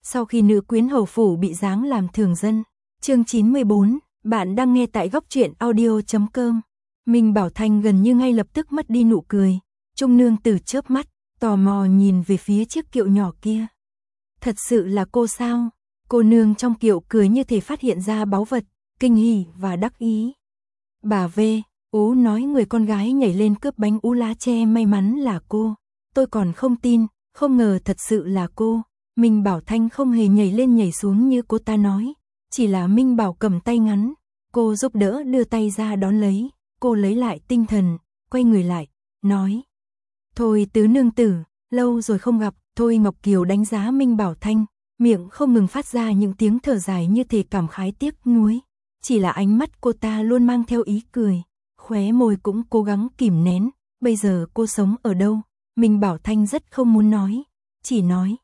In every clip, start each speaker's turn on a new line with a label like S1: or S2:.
S1: Sau khi nữ quyến hầu phủ bị giáng làm thường dân. Chương 94, bạn đang nghe tại góc truyện audio.com. Minh Bảo Thanh gần như ngay lập tức mất đi nụ cười. Trung nương tử chớp mắt, tò mò nhìn về phía chiếc kiệu nhỏ kia. Thật sự là cô sao? Cô nương trong kiệu cười như thể phát hiện ra báu vật, kinh hỉ và đắc ý. Bà về, Ú nói người con gái nhảy lên cướp bánh ú lá tre, may mắn là cô. Tôi còn không tin, không ngờ thật sự là cô. Minh Bảo Thanh không hề nhảy lên nhảy xuống như cô ta nói. Chỉ là Minh Bảo cầm tay ngắn, cô giúp đỡ đưa tay ra đón lấy. Cô lấy lại tinh thần, quay người lại, nói. Thôi tứ nương tử, lâu rồi không gặp. Thôi Ngọc Kiều đánh giá Minh Bảo Thanh, miệng không ngừng phát ra những tiếng thở dài như thể cảm khái tiếc nuối. Chỉ là ánh mắt cô ta luôn mang theo ý cười, khóe môi cũng cố gắng kìm nén. Bây giờ cô sống ở đâu? Minh Bảo Thanh rất không muốn nói, chỉ nói.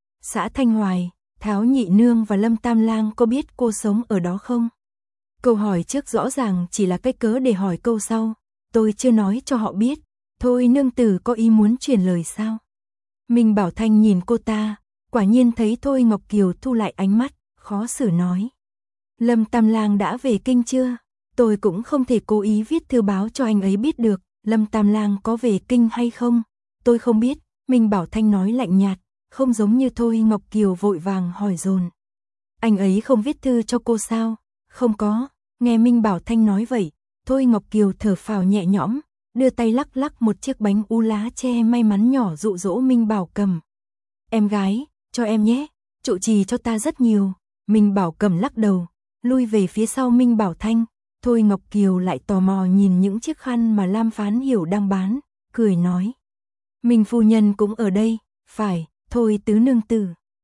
S1: Xã Thanh Hoài, Tháo Nhị Nương và Lâm Tam Lang có biết cô sống ở đó không? Câu hỏi trước rõ ràng chỉ là cái cớ để hỏi câu sau. Tôi chưa nói cho họ biết. Thôi nương tử có ý muốn truyền lời sao? Minh Bảo Thanh nhìn cô ta, quả nhiên thấy Thôi Ngọc Kiều thu lại ánh mắt, khó xử nói. Lâm Tam Lang đã về kinh chưa? Tôi cũng không thể cố ý viết thư báo cho anh ấy biết được, Lâm Tam Lang có về kinh hay không? Tôi không biết, Minh Bảo Thanh nói lạnh nhạt, không giống như Thôi Ngọc Kiều vội vàng hỏi dồn. Anh ấy không viết thư cho cô sao? Không có, nghe Minh Bảo Thanh nói vậy, Thôi Ngọc Kiều thở phào nhẹ nhõm, đưa tay lắc lắc một chiếc bánh ú lá tre may mắn nhỏ dụ dỗ Minh Bảo cầm. Em gái, cho em nhé, trụ trì cho ta rất nhiều. Minh Bảo cầm lắc đầu, lui về phía sau Minh Bảo Thanh. Thôi Ngọc Kiều lại tò mò nhìn những chiếc khăn mà Lam Phán Hiểu đang bán, cười nói. Minh phu nhân cũng ở đây, phải, Thôi tứ nương tử.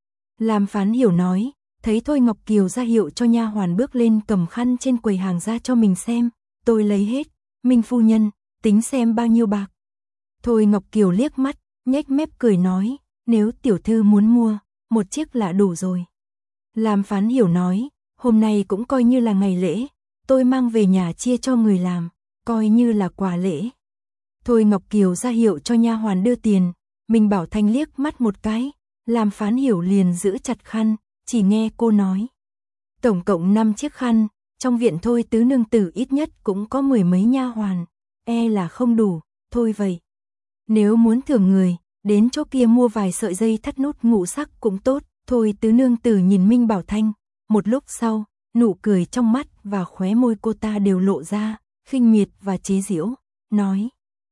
S1: Lam Phán Hiểu nói, thấy Thôi Ngọc Kiều ra hiệu cho nha hoàn bước lên cầm khăn trên quầy hàng ra cho mình xem. Tôi lấy hết, Minh phu nhân, tính xem bao nhiêu bạc. Thôi Ngọc Kiều liếc mắt, nhếch mép cười nói, nếu tiểu thư muốn mua, một chiếc là đủ rồi. Lam Phán Hiểu nói, hôm nay cũng coi như là ngày lễ, tôi mang về nhà chia cho người làm, coi như là quà lễ. Thôi Ngọc Kiều ra hiệu cho nha hoàn đưa tiền, Minh Bảo Thanh liếc mắt một cái, Lam Phán Hiểu liền giữ chặt khăn, chỉ nghe cô nói. Tổng cộng 5 chiếc khăn, trong viện Thôi tứ nương tử ít nhất cũng có 10 mấy nha hoàn, e là không đủ, thôi vậy. Nếu muốn thưởng người, đến chỗ kia mua vài sợi dây thắt nút ngũ sắc cũng tốt. Thôi tứ nương tử nhìn Minh Bảo Thanh, một lúc sau, nụ cười trong mắt và khóe môi cô ta đều lộ ra, khinh miệt và chế giễu, nói.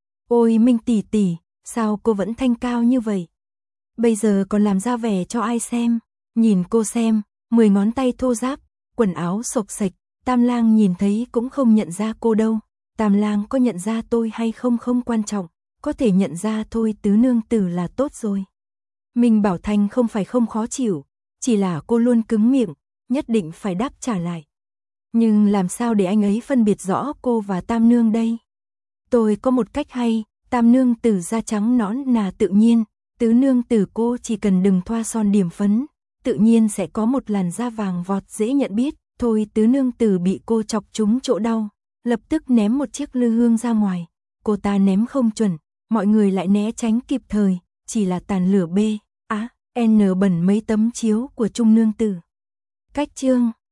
S1: Ôi Minh tỷ tỷ, sao cô vẫn thanh cao như vậy? Bây giờ còn làm ra vẻ cho ai xem? Nhìn cô xem, 10 ngón tay thô ráp, quần áo xộc xệch, Tam Lang nhìn thấy cũng không nhận ra cô đâu. Tam Lang có nhận ra tôi hay không không quan trọng, có thể nhận ra Thôi tứ nương tử là tốt rồi. Minh Bảo Thanh không phải không khó chịu, chỉ là cô luôn cứng miệng, nhất định phải đáp trả lại. Nhưng làm sao để anh ấy phân biệt rõ cô và Tam Nương đây? Tôi có một cách hay, Tam Nương tử da trắng nõn nà tự nhiên, tứ nương tử cô chỉ cần đừng thoa son điểm phấn, tự nhiên sẽ có một làn da vàng vọt dễ nhận biết. Thôi tứ nương tử bị cô chọc trúng chỗ đau, lập tức ném một chiếc lư hương ra ngoài. Cô ta ném không chuẩn, mọi người lại né tránh kịp thời, chỉ là tàn lửa B, N bẩn mấy tấm chiếu của Trung nương tử. Cách chương